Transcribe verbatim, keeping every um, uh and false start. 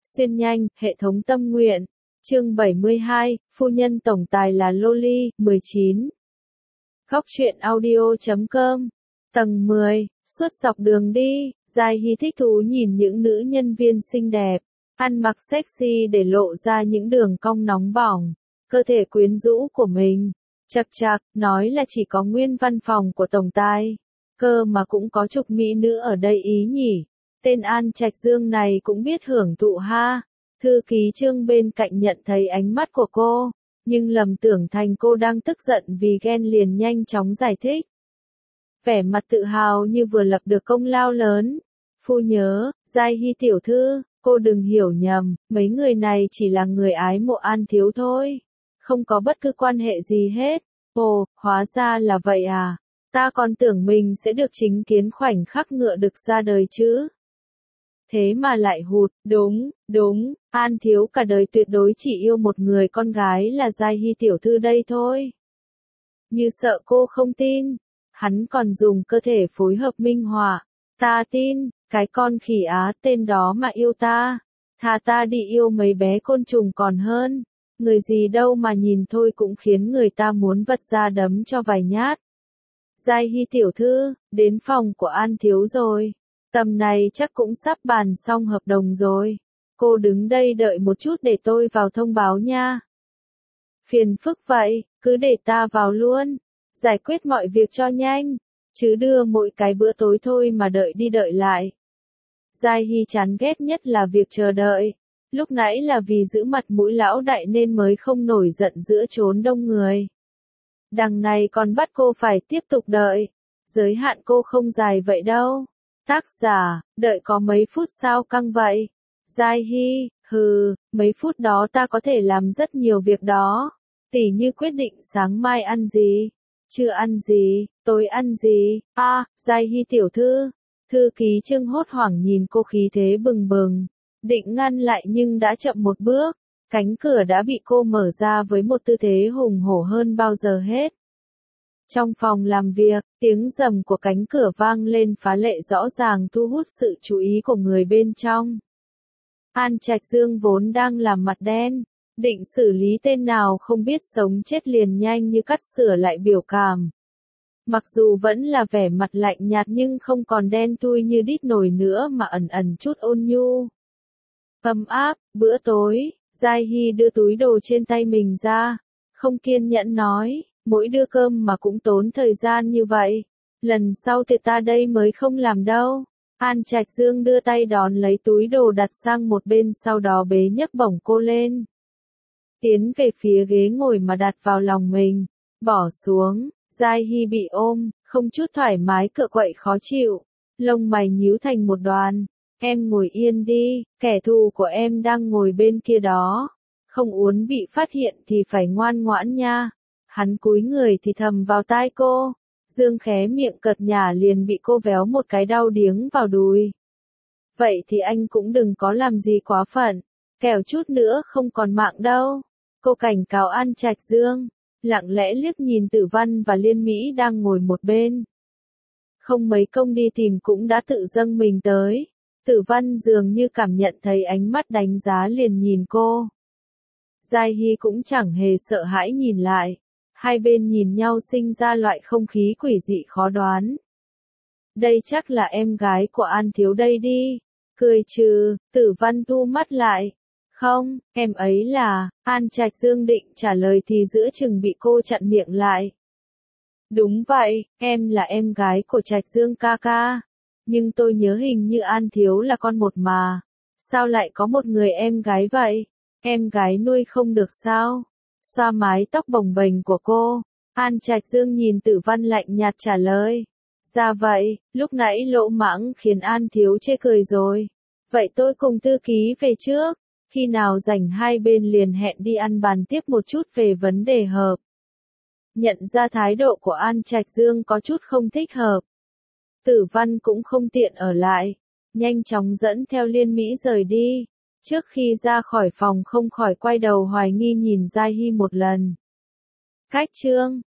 Xuyên nhanh, hệ thống tâm nguyện. Chương bảy mươi hai, phu nhân tổng tài là Loli, mười chín. Góc truyện audio chấm com. Tầng mười, suốt dọc đường đi, Giai Hy thích thú nhìn những nữ nhân viên xinh đẹp, ăn mặc sexy để lộ ra những đường cong nóng bỏng, cơ thể quyến rũ của mình. Chậc chậc, nói là chỉ có nguyên văn phòng của tổng tài, cơ mà cũng có chục mỹ nữ ở đây ý nhỉ. Tên An Trạch Dương này cũng biết hưởng thụ ha. Thư ký Trương bên cạnh nhận thấy ánh mắt của cô, nhưng lầm tưởng thành cô đang tức giận vì ghen liền nhanh chóng giải thích. Vẻ mặt tự hào như vừa lập được công lao lớn. Phu nhớ, Giai Hy tiểu thư, cô đừng hiểu nhầm, mấy người này chỉ là người ái mộ An thiếu thôi. Không có bất cứ quan hệ gì hết. Ồ, hóa ra là vậy à. Ta còn tưởng mình sẽ được chứng kiến khoảnh khắc ngựa đực ra đời chứ. Thế mà lại hụt, đúng, đúng, An thiếu cả đời tuyệt đối chỉ yêu một người con gái là Giai Hy tiểu thư đây thôi. Như sợ cô không tin, hắn còn dùng cơ thể phối hợp minh họa. Ta tin, cái con khỉ Á tên đó mà yêu ta, thà ta đi yêu mấy bé côn trùng còn hơn. Người gì đâu mà nhìn thôi cũng khiến người ta muốn vật ra đấm cho vài nhát. Giai Hy tiểu thư, đến phòng của An thiếu rồi. Tầm này chắc cũng sắp bàn xong hợp đồng rồi. Cô đứng đây đợi một chút để tôi vào thông báo nha. Phiền phức vậy, cứ để ta vào luôn. Giải quyết mọi việc cho nhanh. Chứ đưa mỗi cái bữa tối thôi mà đợi đi đợi lại. Giai Hy chán ghét nhất là việc chờ đợi. Lúc nãy là vì giữ mặt mũi lão đại nên mới không nổi giận giữa chốn đông người. Đằng này còn bắt cô phải tiếp tục đợi. Giới hạn cô không dài vậy đâu. Tác giả, đợi có mấy phút sao căng vậy? Giai Hy, hừ, mấy phút đó ta có thể làm rất nhiều việc đó. Tỉ như quyết định sáng mai ăn gì, trưa ăn gì, tối ăn gì. A, à, Giai Hy tiểu thư. Thư ký Trương hốt hoảng nhìn cô khí thế bừng bừng, định ngăn lại nhưng đã chậm một bước. Cánh cửa đã bị cô mở ra với một tư thế hùng hổ hơn bao giờ hết. Trong phòng làm việc, tiếng rầm của cánh cửa vang lên phá lệ rõ ràng thu hút sự chú ý của người bên trong. An Trạch Dương vốn đang làm mặt đen, định xử lý tên nào không biết sống chết liền nhanh như cắt sửa lại biểu cảm. Mặc dù vẫn là vẻ mặt lạnh nhạt nhưng không còn đen thui như đít nồi nữa mà ẩn ẩn chút ôn nhu. Ấm áp, bữa tối, Giai Hy đưa túi đồ trên tay mình ra, không kiên nhẫn nói. Mỗi đưa cơm mà cũng tốn thời gian như vậy. Lần sau thì ta đây mới không làm đâu. An Trạch Dương đưa tay đón lấy túi đồ đặt sang một bên sau đó bế nhấc bổng cô lên. Tiến về phía ghế ngồi mà đặt vào lòng mình. Bỏ xuống, Giai Hy bị ôm, không chút thoải mái cựa quậy khó chịu. Lông mày nhíu thành một đoàn. Em ngồi yên đi, kẻ thù của em đang ngồi bên kia đó. Không muốn bị phát hiện thì phải ngoan ngoãn nha. Hắn cúi người thì thầm vào tai cô, Dương khé miệng cợt nhả liền bị cô véo một cái đau điếng vào đùi. Vậy thì anh cũng đừng có làm gì quá phận, kẻo chút nữa không còn mạng đâu. Cô cảnh cáo An Trạch Dương, lặng lẽ liếc nhìn Tử Văn và Liên Mỹ đang ngồi một bên. Không mấy công đi tìm cũng đã tự dâng mình tới. Tử Văn dường như cảm nhận thấy ánh mắt đánh giá liền nhìn cô. Giai Hy cũng chẳng hề sợ hãi nhìn lại. Hai bên nhìn nhau sinh ra loại không khí quỷ dị khó đoán. Đây chắc là em gái của An thiếu đây đi. Cười trừ, Tử Văn thu mắt lại. Không, em ấy là, An Trạch Dương định trả lời thì giữa chừng bị cô chặn miệng lại. Đúng vậy, em là em gái của Trạch Dương ca ca. Nhưng tôi nhớ hình như An thiếu là con một mà. Sao lại có một người em gái vậy? Em gái nuôi không được sao? Xoa mái tóc bồng bềnh của cô, An Trạch Dương nhìn Tử Văn lạnh nhạt trả lời. Ra vậy, lúc nãy lỗ mãng khiến An thiếu chê cười rồi. Vậy tôi cùng thư ký về trước, khi nào rảnh hai bên liền hẹn đi ăn bàn tiếp một chút về vấn đề hợp. Nhận ra thái độ của An Trạch Dương có chút không thích hợp. Tử Văn cũng không tiện ở lại, nhanh chóng dẫn theo Liên Mỹ rời đi. Trước khi ra khỏi phòng không khỏi quay đầu hoài nghi nhìn Giai Hy một lần. Cách chương